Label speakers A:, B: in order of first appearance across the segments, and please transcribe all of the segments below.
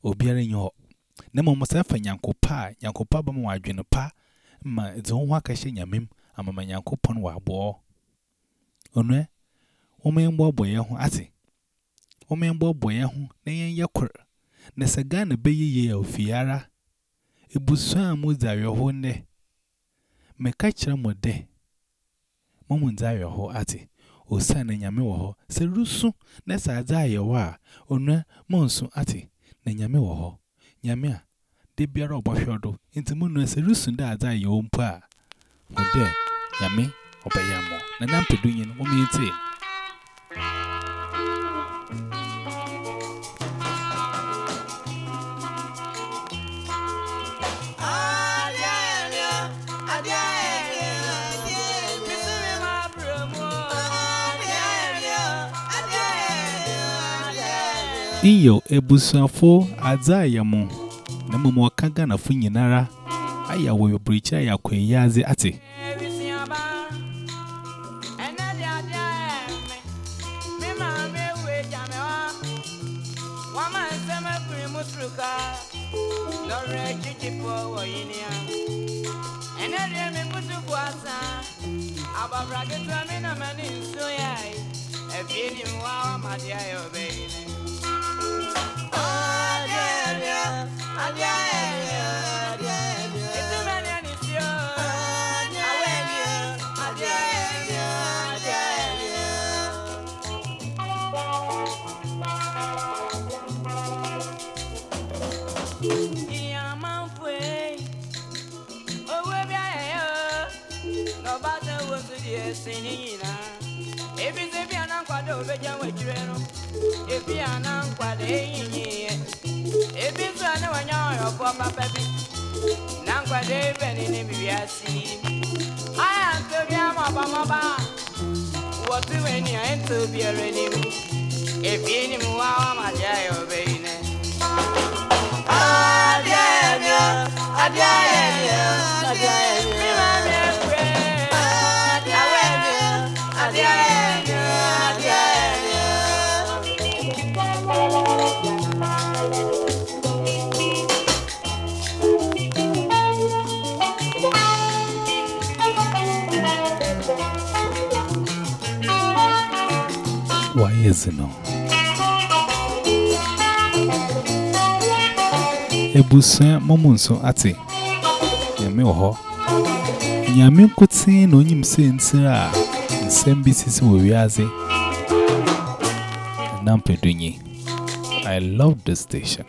A: Obiara nyo. Nemo mosafa nyankopa ba mo adwene pa ma eze ho akahye nyamem amama nyankopon wa abo. Onwe omembo boye ho ate. Omembo boye ho na yen yakor. Na saga na beye ye ofiara. Ebusuan mu zawe ho ne. Me ka kire mo de. Momu zawe ho ate. Osa na nyame wo ho. Se rusu na sa zaye wa. Onwe monsu ate. Na nyame wo ho. Nyame a de biara obahwodo. Inti munu se rusu da zaye wo mpa. Ode nyame obayamo. Na nampedunyin mo miete. Iyo ebusuafo azayamo na momo kaga na funyinara aya wo yobricha ya kweyaze ate Why is it no? Ebusa momunso ate. Nyame wo ho. Nyame nkotin no nyim se ntira nsem sisi wo wiaze. Nampedunyi. I love this station.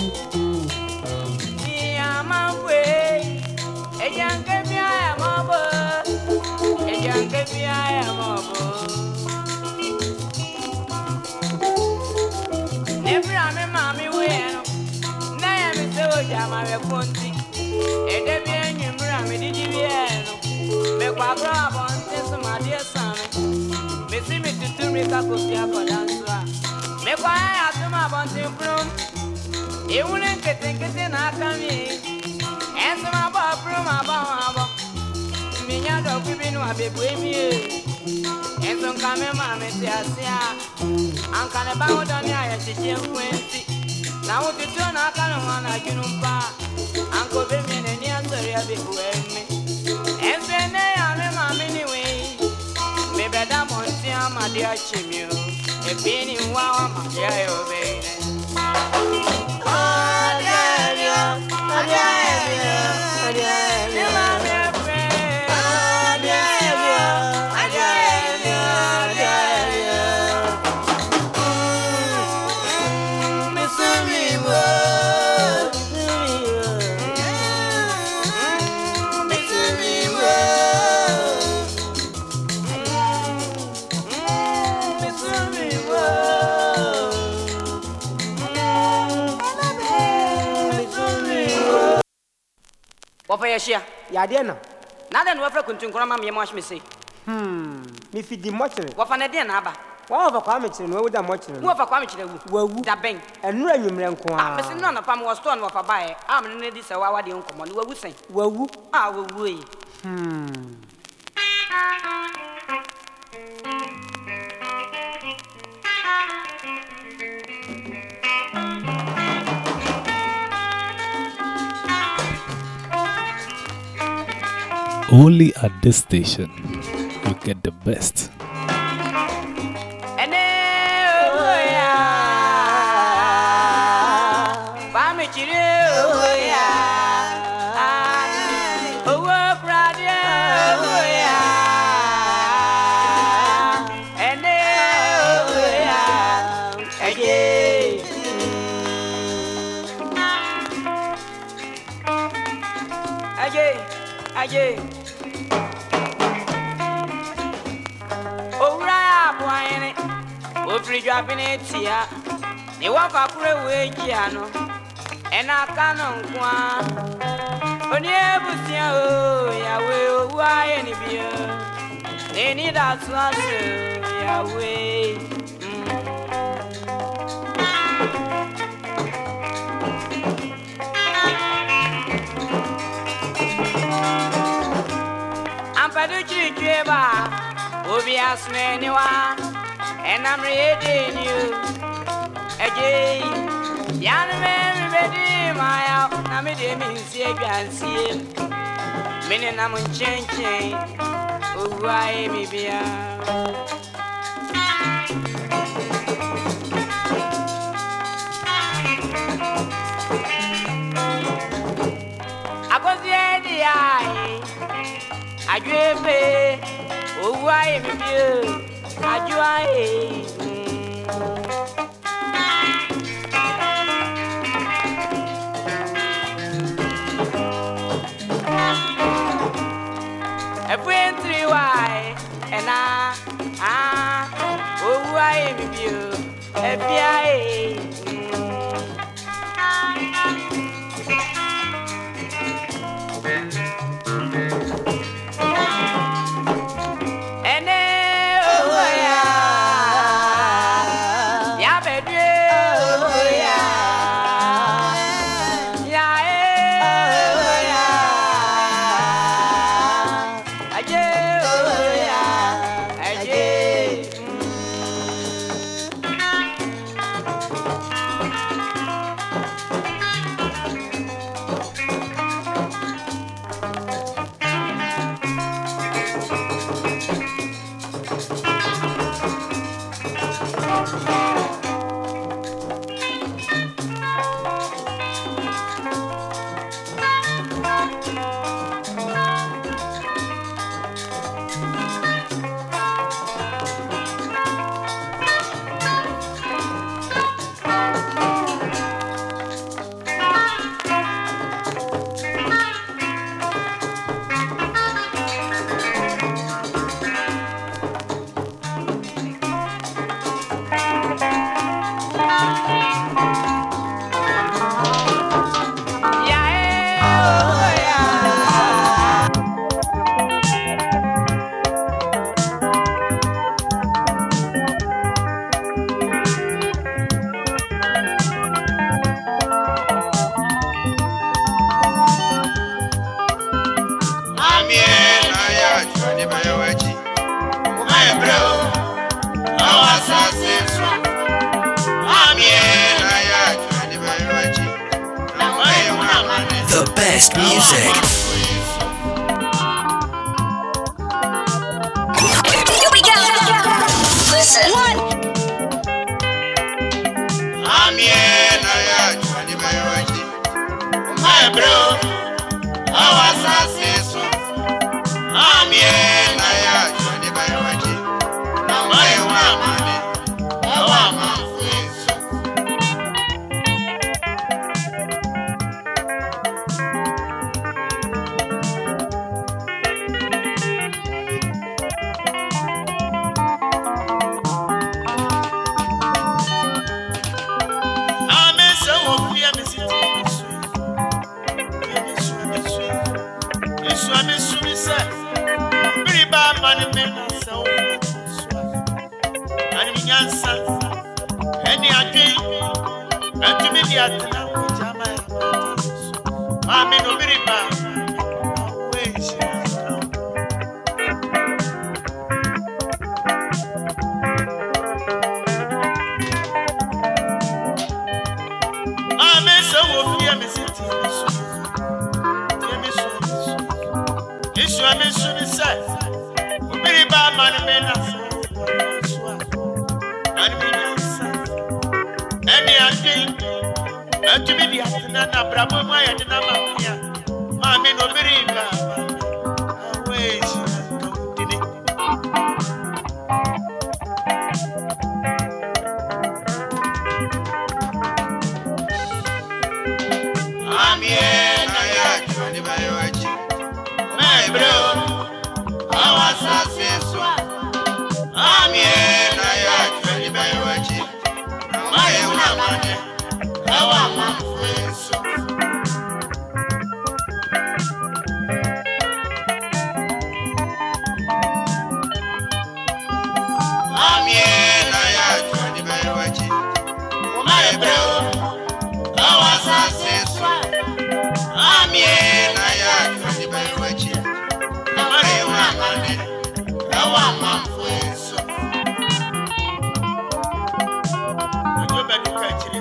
B: Yadena.
C: Nada no afra kuntunkura ma me wash me say.
B: Me fi di mochire.
C: Wo fa na de na aba.
B: Wa over kwa me chire no da mochire.
C: Wo fa kwa me chire wu.
B: Wawu.
C: Da ben.
B: Enu anwumre nko a.
C: Me say no na pam wo store no fa bae. Me ne di se wa wa de nkomo no wawu sen.
B: Wawu.
C: Wawu yi.
A: only at this station, you get the best.
C: Aye. Oh, right, boy, oh, free dropping it here. They walk up away, Giano, and I can't go. When you ever see, oh, Yahweh, why any beer? They need us, Yahweh. Obi asme niwa and I'm reading you again. Yan me ready my out. Na me de me see again. Mene na mun change. Oh I me bia. Akozie di ai. Ajwe oh, why am you? Are you a friend three why and oh, why am you? FBI.
D: The best music.
E: Here we go. Listen. One.
F: I'm here, my bro. Our success. I'm here, my woman. Obiri ba man me na so. And me na sa. Any ati. Ati bi dia na na brabo mu aye na ma ya. Ma me no biri ba. Away. Amien aya chwani bayo achi. My bro. Awasa seso. Amien aya chwani bayo achi. My una mane. Awa mafeso. Amien aya chwani bayo achi. My bro. Awasa seso. Amien aya chwani bayo achi. My una mane. Awa mafeso. Ojo be duka chire.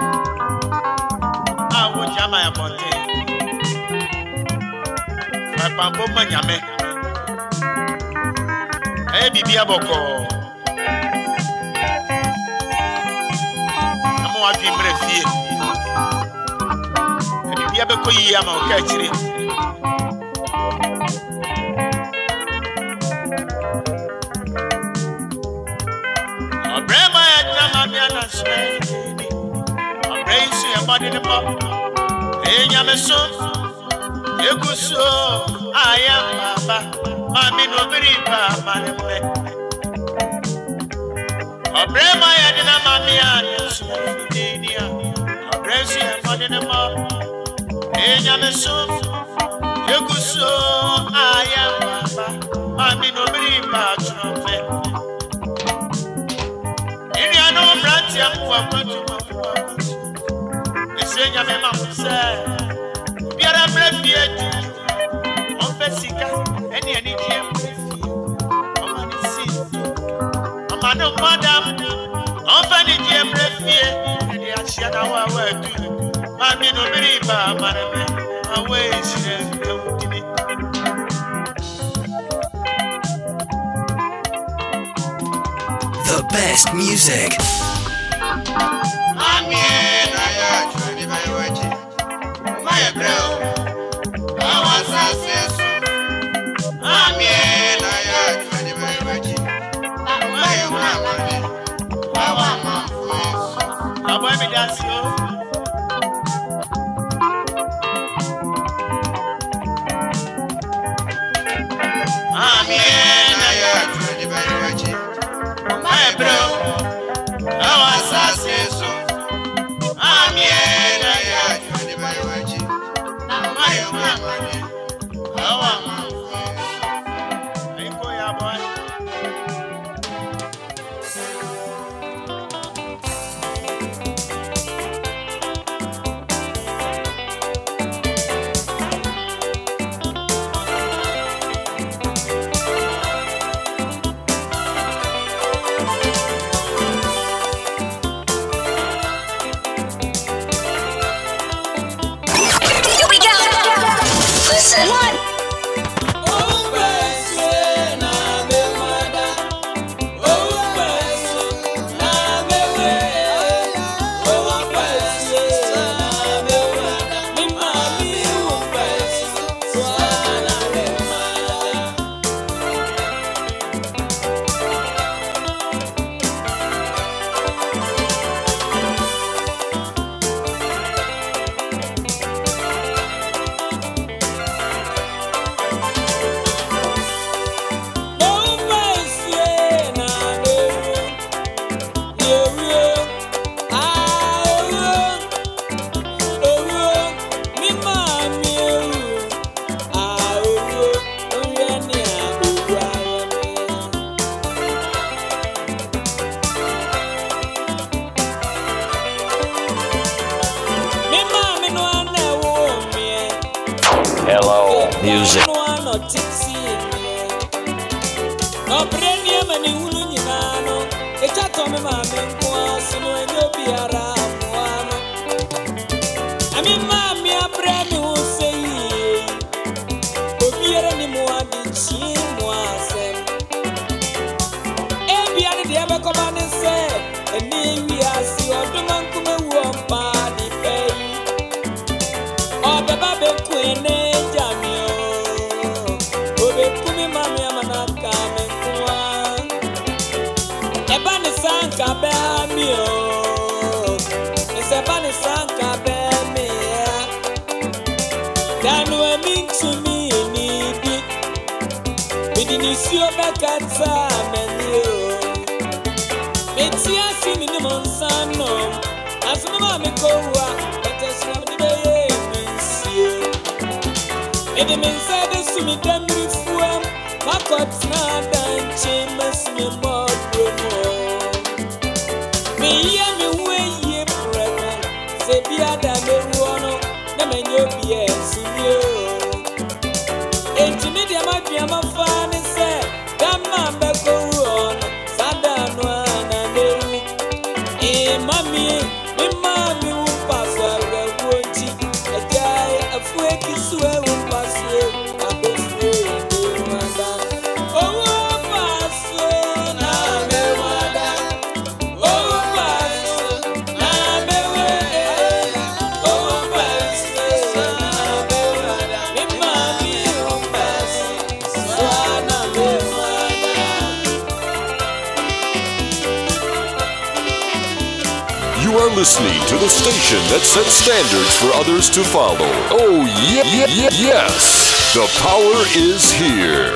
F: Awo jama ya bonte. Pampo manyame. Bibi aboko. Amo adi mre fie. Bibi abeko yi ama o ka chire. Obrema ya jama mi ana swe. Obraisu ya body ne bo. Enyame so. Eguso ayam baba. Mami no biri ba maneme. Obrema ya dina mami ani sudinia. Obresu ya body ne bo. Enyame so. Eguso ayam baba. Mami no biri ba trompe. Ini ano branti amu wa kwantu. Esenya me mamuse. Biara brefie ju. On fait sika. Any GM. On si. On no madam. On fait ni GM brefie. Any achia na wa wa du. Mami no biri ba maneme. Awe shire kutini.
D: The best music.
F: Amien aya chwani bayo achi. My bro. Awasa seso. Amien aya chwani bayo achi. My una mane. Awa mafeso. Aboy mi dasio. Amien aya chwani bayo achi. My bro. Awasa seso. Amien aya chwani bayo achi. My una mane. Awa mafeso. Aiko ya boy.
E: Here we go. Listen. One.
D: Hello, music.
G: No premium and you know, it's a Tommy Mammy, and you'll be around. I mean, Mammy, a brand new say, Obi anymore, did she? Danu amin to me need within is your back at Samio. It's yes in the Monsano. As no mammy go up, but as not the day means you. And the men said this to me, damn reform. My cot's not and chambers me more. Me and me way ye pregnant. Say, be a damn one. Never knew yes, you. And to me, there might be a fan and say, damn, man, go on. Sadan one and eh, mammy.
H: You are listening to the station that sets standards for others to follow. Oh, yes! The power is here.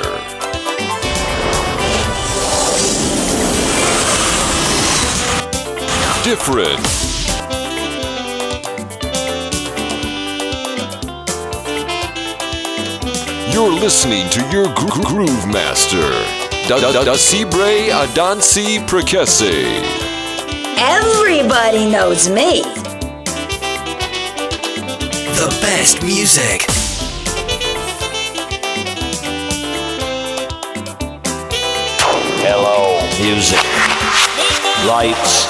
H: Different. You're listening to your groove master, Dasibre Adansi Prekese.
E: Everybody knows me.
D: The best music. Hello, music. Lights.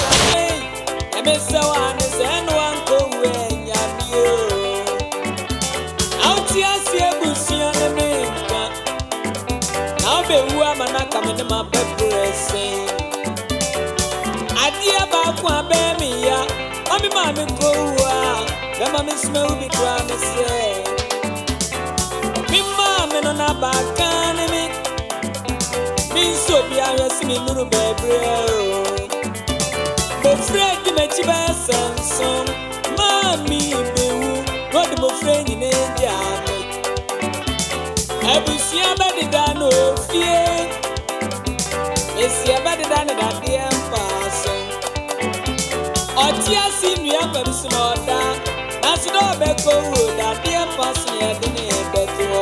G: Adia ba kwa be mi ya Mami mami ko wa Be mami smell bi kwa me se Mi mami no na ba kan mi Mi so bi a yesi mi nuru bebre o Mo friend me chi ba sansom Mami be wu God mo friend ni dia me Ebusi abedi da no fie Esi abedi da ne da dia Otia sinuya perusu noda Nasido beko woda Dia pasi yedini betuo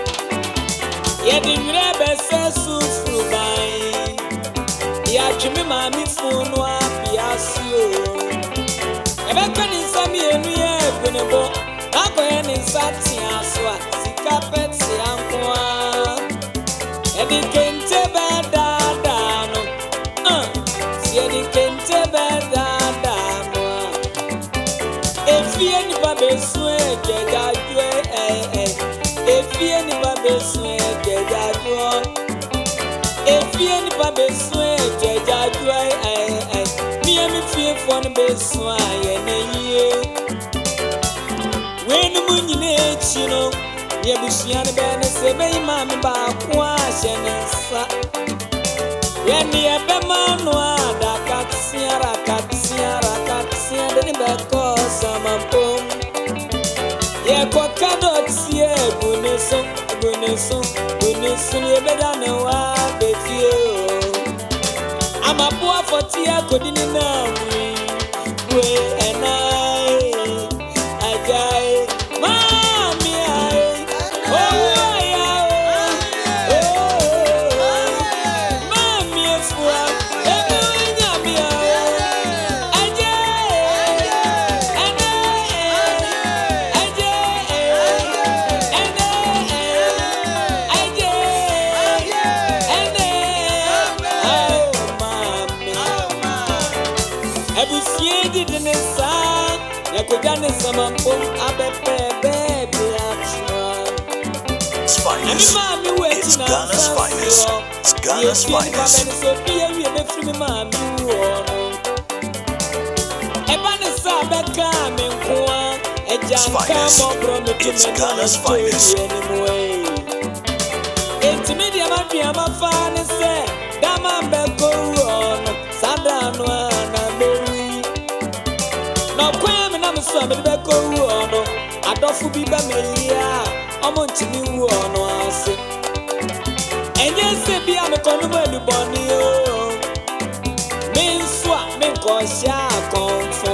G: Yedi mire bese sufru bai Ya chumi mami funu api asio Ebeko nisami enu ye bunebo Nako ye nisati aswa Sika peti ankwa Yedi kente beda dano Yedi kente beda Efie ni babe sue jeja jue Efie ni babe sue jeja jue Efie ni babe sue jeja jue Mie mi fie fone be sue ayene ye Wenu munyine chino Nye bushiyane bene sebe imami ba kwa shenesa Yeni ebe manwa da katsiara Deni beko samampom Ye kwa kadot ye Guneson ye bedane wa befie Amapua fotia kodini nawi We enai Ajai Mami ai Oh ya Mami efua
D: It's Ghana's finest. It's Ghana's finest. It's finest. It's Ghana's finest.
G: Dofu biba melia, amontini wu ono ase. Enye se bia me konu melu boni o. Min swa min ko sha konfo.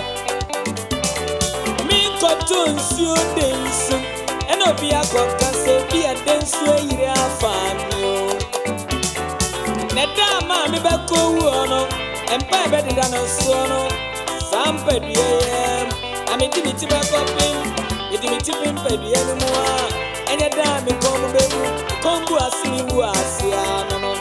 G: Min ko tun su densu. Eno bia ko kase bia densu yire afami o. Neda ma mi be ko wu ono. Empa be de dano so no. Sampe diem. Ami dimiti be ko pim. Dimiti pim pe diem mo a. Enye da mi komu bebu. Kombu asini wu asia no no.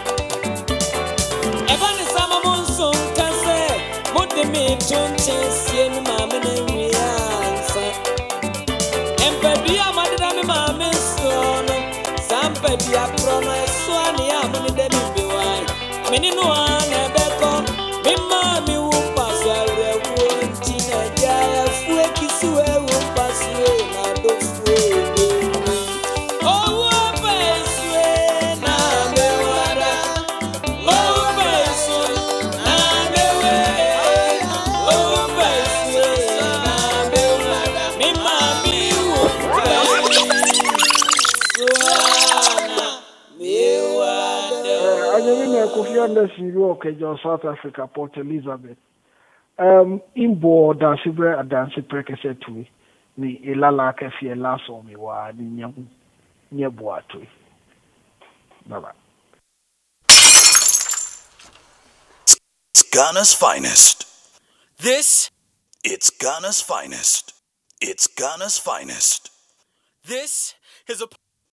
G: Ebani sama monson kase. Mode mi chonche sienu mame na wiansa. Empedia madida mi mame sono. Sampedia krono eswani ya mani demi biwai. Amini nuane beko. Mi mami wumpa sware wonchi na jaya fue kisue wumpa sue na do fue.
I: Kofi Anderson work in South Africa, Port Elizabeth. In board da sibre adanse prekese tui ni elala ka fi elaso mi wa ni nyam nyebo atui. Bye.
D: It's Ghana's finest.
J: This?
D: It's Ghana's finest. It's Ghana's finest.
J: This is a